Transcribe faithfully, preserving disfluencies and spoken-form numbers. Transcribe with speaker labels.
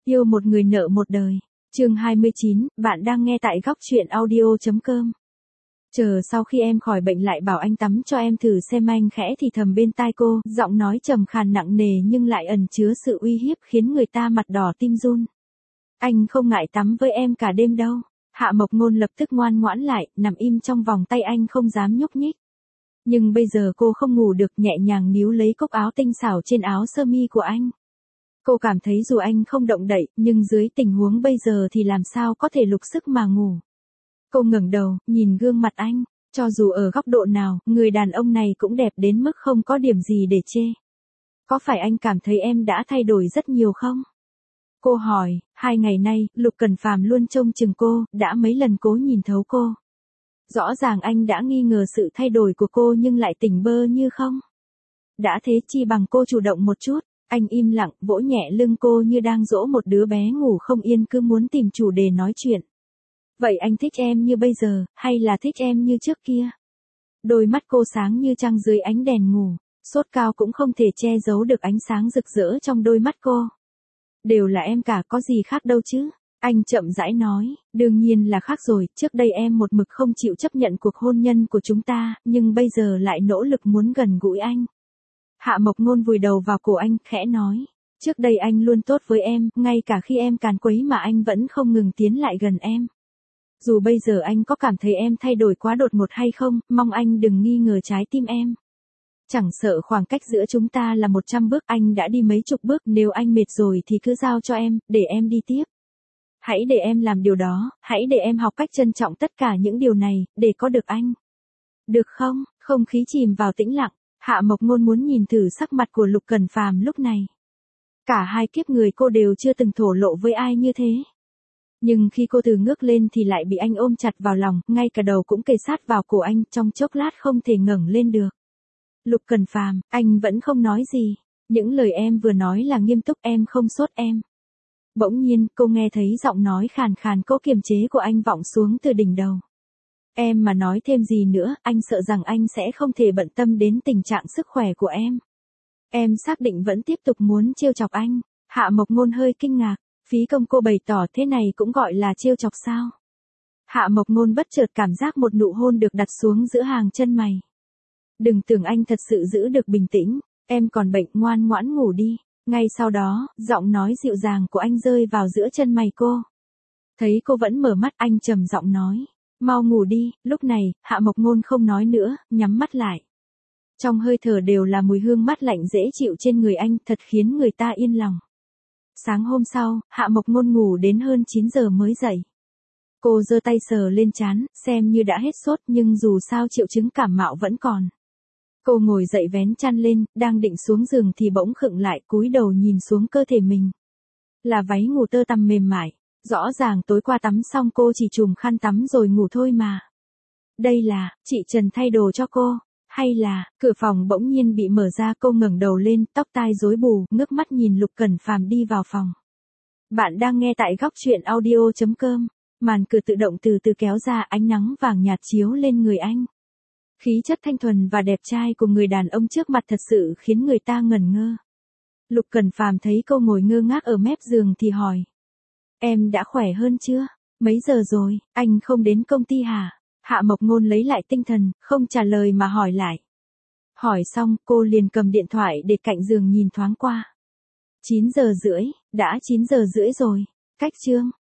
Speaker 1: Yêu một người nợ một đời. Chương hai mươi chín, bạn đang nghe tại góc truyện audio chấm com. Chờ sau khi em khỏi bệnh lại bảo anh tắm cho em thử xem, anh khẽ thì thầm bên tai cô, giọng nói trầm khàn nặng nề nhưng lại ẩn chứa sự uy hiếp khiến người ta mặt đỏ tim run. Anh không ngại tắm với em cả đêm đâu. Hạ Mộc Ngôn lập tức ngoan ngoãn lại, nằm im trong vòng tay anh không dám nhúc nhích. Nhưng bây giờ cô không ngủ được, nhẹ nhàng níu lấy cúc áo tinh xảo trên áo sơ mi của anh. Cô cảm thấy dù anh không động đậy, nhưng dưới tình huống bây giờ thì làm sao có thể lục sức mà ngủ. Cô ngẩng đầu, nhìn gương mặt anh, cho dù ở góc độ nào, người đàn ông này cũng đẹp đến mức không có điểm gì để chê. Có phải anh cảm thấy em đã thay đổi rất nhiều không? Cô hỏi, hai ngày nay, Lục Cẩn Phàm luôn trông chừng cô, đã mấy lần cố nhìn thấu cô. Rõ ràng anh đã nghi ngờ sự thay đổi của cô nhưng lại tỉnh bơ như không. Đã thế chi bằng cô chủ động một chút. Anh im lặng, vỗ nhẹ lưng cô như đang dỗ một đứa bé ngủ không yên cứ muốn tìm chủ đề nói chuyện. Vậy anh thích em như bây giờ, hay là thích em như trước kia? Đôi mắt cô sáng như trăng dưới ánh đèn ngủ, sốt cao cũng không thể che giấu được ánh sáng rực rỡ trong đôi mắt cô. Đều là em cả, có gì khác đâu chứ? Anh chậm rãi nói, đương nhiên là khác rồi, trước đây em một mực không chịu chấp nhận cuộc hôn nhân của chúng ta, nhưng bây giờ lại nỗ lực muốn gần gũi anh. Hạ Mộc Ngôn vùi đầu vào cổ anh, khẽ nói. Trước đây anh luôn tốt với em, ngay cả khi em càn quấy mà anh vẫn không ngừng tiến lại gần em. Dù bây giờ anh có cảm thấy em thay đổi quá đột ngột hay không, mong anh đừng nghi ngờ trái tim em. Chẳng sợ khoảng cách giữa chúng ta là một trăm bước, anh đã đi mấy chục bước, nếu anh mệt rồi thì cứ giao cho em, để em đi tiếp. Hãy để em làm điều đó, hãy để em học cách trân trọng tất cả những điều này, để có được anh. Được không? Không khí chìm vào tĩnh lặng. Hạ Mộc Ngôn muốn nhìn thử sắc mặt của Lục Cẩn Phàm lúc này. Cả hai kiếp người cô đều chưa từng thổ lộ với ai như thế. Nhưng khi cô từ ngước lên thì lại bị anh ôm chặt vào lòng, ngay cả đầu cũng kề sát vào cổ anh, trong chốc lát không thể ngẩng lên được. Lục Cẩn Phàm, anh vẫn không nói gì. Những lời em vừa nói là nghiêm túc, em không sốt em. Bỗng nhiên, cô nghe thấy giọng nói khàn khàn cố kiềm chế của anh vọng xuống từ đỉnh đầu. Em mà nói thêm gì nữa, anh sợ rằng anh sẽ không thể bận tâm đến tình trạng sức khỏe của em. Em xác định vẫn tiếp tục muốn trêu chọc anh. Hạ Mộc Ngôn hơi kinh ngạc, phí công cô bày tỏ thế này cũng gọi là trêu chọc sao? Hạ Mộc Ngôn bất chợt cảm giác một nụ hôn được đặt xuống giữa hàng chân mày. Đừng tưởng anh thật sự giữ được bình tĩnh, em còn bệnh, ngoan ngoãn ngủ đi. Ngay sau đó, giọng nói dịu dàng của anh rơi vào giữa chân mày cô. Thấy cô vẫn mở mắt, anh trầm giọng nói. Mau ngủ đi. Lúc này, Hạ Mộc Ngôn không nói nữa, nhắm mắt lại. Trong hơi thở đều là mùi hương mát lạnh dễ chịu trên người anh, thật khiến người ta yên lòng. Sáng hôm sau, Hạ Mộc Ngôn ngủ đến hơn chín giờ mới dậy. Cô giơ tay sờ lên trán, xem như đã hết sốt nhưng dù sao triệu chứng cảm mạo vẫn còn. Cô ngồi dậy vén chăn lên, đang định xuống giường thì bỗng khựng lại, cúi đầu nhìn xuống cơ thể mình. Là váy ngủ tơ tằm mềm mại. Rõ ràng tối qua tắm xong cô chỉ chùm khăn tắm rồi ngủ thôi mà. Đây là, chị Trần thay đồ cho cô, hay là, cửa phòng bỗng nhiên bị mở ra, cô ngẩng đầu lên, tóc tai rối bù, ngước mắt nhìn Lục Cẩn Phàm đi vào phòng. Bạn đang nghe tại góc truyện audio chấm com, màn cửa tự động từ từ kéo ra, ánh nắng vàng nhạt chiếu lên người anh. Khí chất thanh thuần và đẹp trai của người đàn ông trước mặt thật sự khiến người ta ngẩn ngơ. Lục Cẩn Phàm thấy cô ngồi ngơ ngác ở mép giường thì hỏi. Em đã khỏe hơn chưa? Mấy giờ rồi, anh không đến công ty hả? Hạ Mộc Ngôn lấy lại tinh thần, không trả lời mà hỏi lại. Hỏi xong, cô liền cầm điện thoại để cạnh giường nhìn thoáng qua. chín giờ rưỡi, đã chín giờ rưỡi rồi. Cách chương,